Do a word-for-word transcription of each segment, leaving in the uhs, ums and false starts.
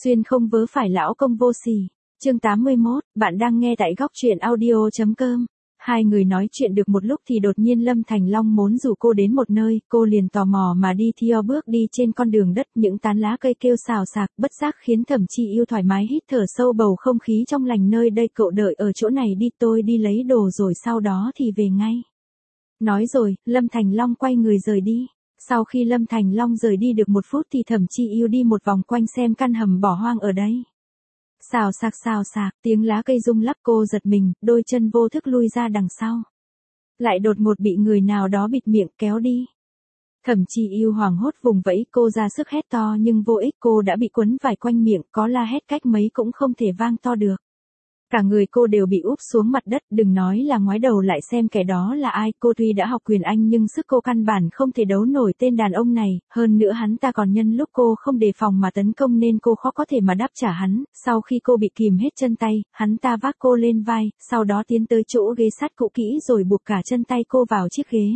Xuyên không vớ phải lão công vô sỉ. Chương tám mươi mốt, bạn đang nghe tại góc truyện audio.com. Hai người nói chuyện được một lúc thì đột nhiên Lâm Thành Long muốn rủ cô đến một nơi, cô liền tò mò mà đi theo bước đi trên con đường đất, những tán lá cây kêu xào xạc, bất giác khiến Thẩm Chi Yêu thoải mái hít thở sâu bầu không khí trong lành nơi đây. Cậu đợi ở chỗ này đi, tôi đi lấy đồ rồi sau đó thì về ngay. Nói rồi, Lâm Thành Long quay người rời đi. Sau khi Lâm Thành Long rời đi được một phút thì Thẩm Chi Yêu đi một vòng quanh xem căn hầm bỏ hoang ở đây. Xào xạc xào xạc, tiếng lá cây rung lắc, cô giật mình, đôi chân vô thức lui ra đằng sau. Lại đột ngột bị người nào đó bịt miệng kéo đi. Thẩm Chi Yêu hoảng hốt vùng vẫy, cô ra sức hét to nhưng vô ích, cô đã bị quấn vải quanh miệng, có la hét cách mấy cũng không thể vang to được. Cả người cô đều bị úp xuống mặt đất, đừng nói là ngoái đầu lại xem kẻ đó là ai. Cô tuy đã học quyền Anh nhưng sức cô căn bản không thể đấu nổi tên đàn ông này, hơn nữa hắn ta còn nhân lúc cô không đề phòng mà tấn công nên cô khó có thể mà đáp trả hắn. Sau khi cô bị kìm hết chân tay, hắn ta vác cô lên vai, sau đó tiến tới chỗ ghế sắt cũ kỹ rồi buộc cả chân tay cô vào chiếc ghế.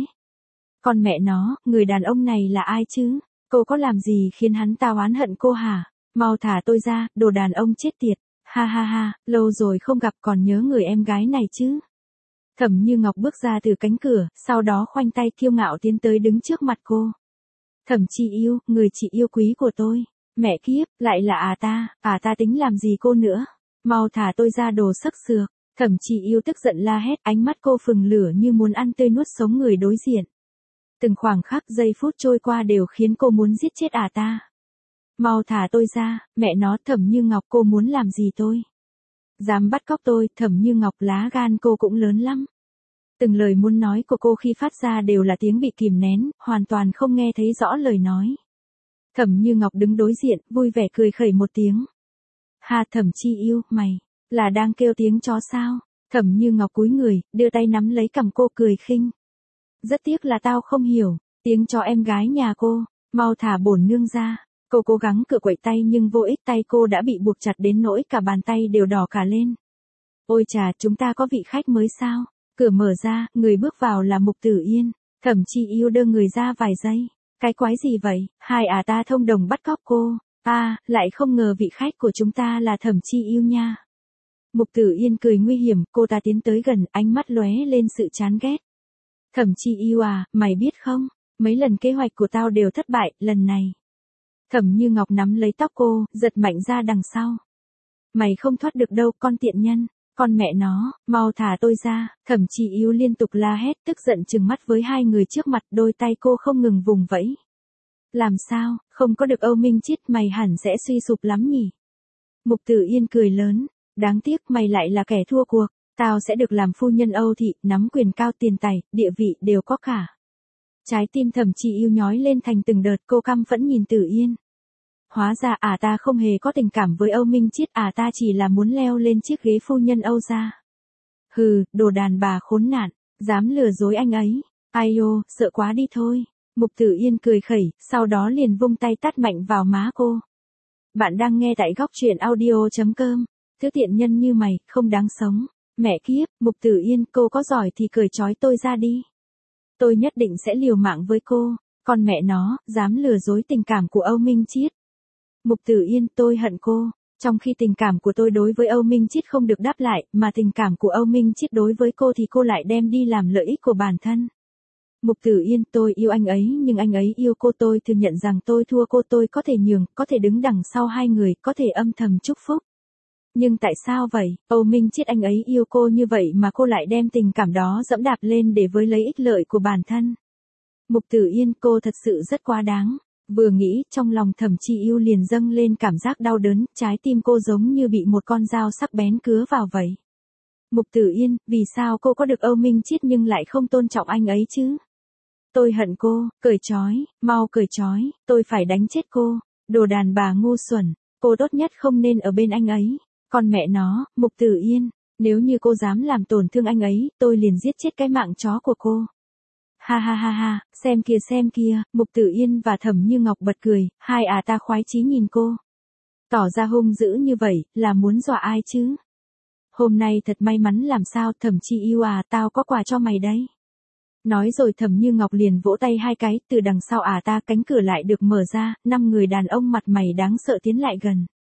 Còn mẹ nó, người đàn ông này là ai chứ? Cô có làm gì khiến hắn ta oán hận cô hả? Mau thả tôi ra, đồ đàn ông chết tiệt. Ha ha ha, lâu rồi không gặp, còn nhớ người em gái này chứ? Thẩm Như Ngọc bước ra từ cánh cửa, sau đó khoanh tay kiêu ngạo tiến tới đứng trước mặt cô. Thẩm Chi Yêu, người chị yêu quý của tôi. Mẹ kiếp, lại là à ta, à ta tính làm gì cô nữa? Mau thả tôi ra đồ sắc sược. Thẩm Chi Yêu tức giận la hét, ánh mắt cô phừng lửa như muốn ăn tươi nuốt sống người đối diện. Từng khoảng khắc giây phút trôi qua đều khiến cô muốn giết chết à ta. Mau thả tôi ra, mẹ nó, Thẩm Như Ngọc, cô muốn làm gì tôi? Dám bắt cóc tôi? Thẩm Như Ngọc, lá gan cô cũng lớn lắm. Từng lời muốn nói của cô khi phát ra đều là tiếng bị kìm nén, hoàn toàn không nghe thấy rõ lời nói. Thẩm Như Ngọc đứng đối diện, vui vẻ cười khẩy một tiếng. Ha, Thẩm Chi Yêu, mày, là đang kêu tiếng chó sao? Thẩm Như Ngọc cúi người, đưa tay nắm lấy cằm cô cười khinh. Rất tiếc là tao không hiểu, tiếng chó em gái nhà cô, mau thả bổn nương ra. Cô cố gắng cựa quậy tay nhưng vô ích, tay cô đã bị buộc chặt đến nỗi cả bàn tay đều đỏ cả lên. Ôi chà, chúng ta có vị khách mới sao? Cửa mở ra, người bước vào là Mục Tử Yên. Thẩm Chi Yêu đơ người ra vài giây. Cái quái gì vậy? Hai à ta thông đồng bắt cóc cô. À, lại không ngờ vị khách của chúng ta là Thẩm Chi Yêu nha. Mục Tử Yên cười nguy hiểm, cô ta tiến tới gần, ánh mắt lóe lên sự chán ghét. Thẩm Chi Yêu à, mày biết không? Mấy lần kế hoạch của tao đều thất bại, lần này. Thẩm Như Ngọc nắm lấy tóc cô, giật mạnh ra đằng sau. Mày không thoát được đâu, con tiện nhân, con mẹ nó, mau thả tôi ra. Thẩm Chi Yêu liên tục la hét, tức giận trừng mắt với hai người trước mặt, đôi tay cô không ngừng vùng vẫy. Làm sao, không có được Âu Minh Chiết mày hẳn sẽ suy sụp lắm nhỉ? Mục Tử Yên cười lớn, đáng tiếc mày lại là kẻ thua cuộc, tao sẽ được làm phu nhân Âu thị, nắm quyền cao tiền tài, địa vị đều có cả. Trái tim Thẩm Chi Yêu nhói lên thành từng đợt, cô căm phẫn nhìn Tử Yên. Hóa ra à ta không hề có tình cảm với Âu Minh Chiết, à ta chỉ là muốn leo lên chiếc ghế phu nhân Âu gia. Hừ, đồ đàn bà khốn nạn, dám lừa dối anh ấy. Ai ô, sợ quá đi thôi. Mục Tử Yên cười khẩy, sau đó liền vung tay tát mạnh vào má cô. Bạn đang nghe tại góc truyện audio.com. Thứ tiện nhân như mày, không đáng sống. Mẹ kiếp, Mục Tử Yên, cô có giỏi thì cởi trói tôi ra đi. Tôi nhất định sẽ liều mạng với cô, còn mẹ nó, dám lừa dối tình cảm của Âu Minh Chiết. Mục Tử Yên, tôi hận cô, trong khi tình cảm của tôi đối với Âu Minh Chiết không được đáp lại, mà tình cảm của Âu Minh Chiết đối với cô thì cô lại đem đi làm lợi ích của bản thân. Mục Tử Yên, tôi yêu anh ấy nhưng anh ấy yêu cô, tôi thừa nhận rằng tôi thua cô, tôi có thể nhường, có thể đứng đằng sau hai người, có thể âm thầm chúc phúc. Nhưng tại sao vậy, Âu Minh Chiết anh ấy yêu cô như vậy mà cô lại đem tình cảm đó dẫm đạp lên để với lấy ích lợi của bản thân. Mục Tử Yên, cô thật sự rất quá đáng. Vừa nghĩ, trong lòng Thẩm Chi Yêu liền dâng lên cảm giác đau đớn, trái tim cô giống như bị một con dao sắc bén cứa vào vậy. Mục Tử Yên, vì sao cô có được Âu Minh Chiết nhưng lại không tôn trọng anh ấy chứ? Tôi hận cô, cởi trói, mau cởi trói, tôi phải đánh chết cô, đồ đàn bà ngu xuẩn, cô tốt nhất không nên ở bên anh ấy. Còn mẹ nó, Mục Tử Yên, nếu như cô dám làm tổn thương anh ấy, tôi liền giết chết cái mạng chó của cô. Ha ha ha ha, xem kìa xem kìa, Mục Tử Yên và Thẩm Như Ngọc bật cười, hai à ta khoái chí nhìn cô. Tỏ ra hung dữ như vậy, là muốn dọa ai chứ? Hôm nay thật may mắn làm sao, Thẩm Chi Yêu à, tao có quà cho mày đấy. Nói rồi Thẩm Như Ngọc liền vỗ tay hai cái, từ đằng sau à ta cánh cửa lại được mở ra, năm người đàn ông mặt mày đáng sợ tiến lại gần.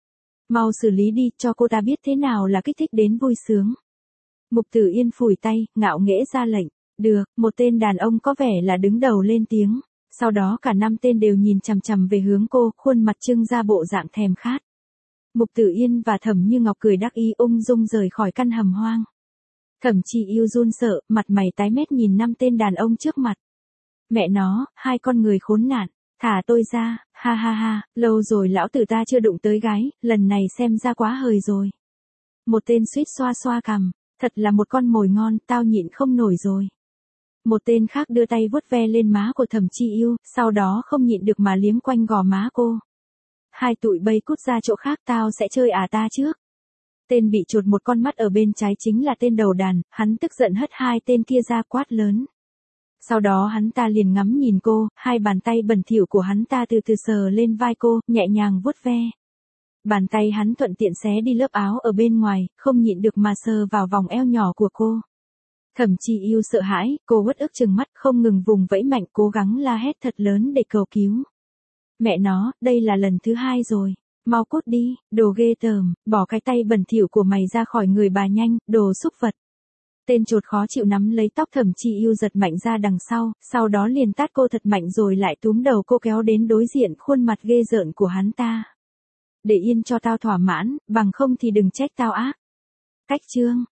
Mau xử lý đi, cho cô ta biết thế nào là kích thích đến vui sướng. Mục Tử Yên phủi tay, ngạo nghễ ra lệnh. Được, một tên đàn ông có vẻ là đứng đầu lên tiếng. Sau đó cả năm tên đều nhìn chằm chằm về hướng cô, khuôn mặt trưng ra bộ dạng thèm khát. Mục Tử Yên và Thẩm Như Ngọc cười đắc ý ung dung rời khỏi căn hầm hoang. Thẩm Chi Yêu run sợ, mặt mày tái mét nhìn năm tên đàn ông trước mặt. Mẹ nó, hai con người khốn nạn, thả tôi ra, ha ha ha, lâu rồi lão tử ta chưa đụng tới gái, lần này xem ra quá hời rồi. Một tên suýt xoa xoa cằm, thật là một con mồi ngon, tao nhịn không nổi rồi. Một tên khác đưa tay vuốt ve lên má của Thẩm Chi Yêu, sau đó không nhịn được mà liếm quanh gò má cô. Hai tụi bay cút ra chỗ khác, tao sẽ chơi à ta trước. Tên bị chột một con mắt ở bên trái chính là tên đầu đàn, hắn tức giận hất hai tên kia ra quát lớn. Sau đó hắn ta liền ngắm nhìn cô, hai bàn tay bẩn thỉu của hắn ta từ từ sờ lên vai cô, nhẹ nhàng vuốt ve. Bàn tay hắn thuận tiện xé đi lớp áo ở bên ngoài, không nhịn được mà sờ vào vòng eo nhỏ của cô. Thẩm Chi Yêu sợ hãi, cô uất ức trừng mắt không ngừng vùng vẫy mạnh cố gắng la hét thật lớn để cầu cứu. Mẹ nó, đây là lần thứ hai rồi. Mau cút đi, đồ ghê tởm, bỏ cái tay bẩn thỉu của mày ra khỏi người bà nhanh, đồ xúc vật. Tên chột khó chịu nắm lấy tóc Thẩm Chi Yêu giật mạnh ra đằng sau, sau đó liền tát cô thật mạnh rồi lại túm đầu cô kéo đến đối diện khuôn mặt ghê rợn của hắn ta. Để yên cho tao thỏa mãn, bằng không thì đừng trách tao ác. Cách chương